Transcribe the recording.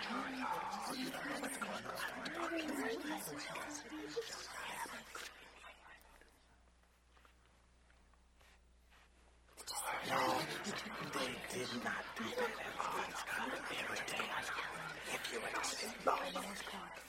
They did not do that at all. Every day, if you would have said,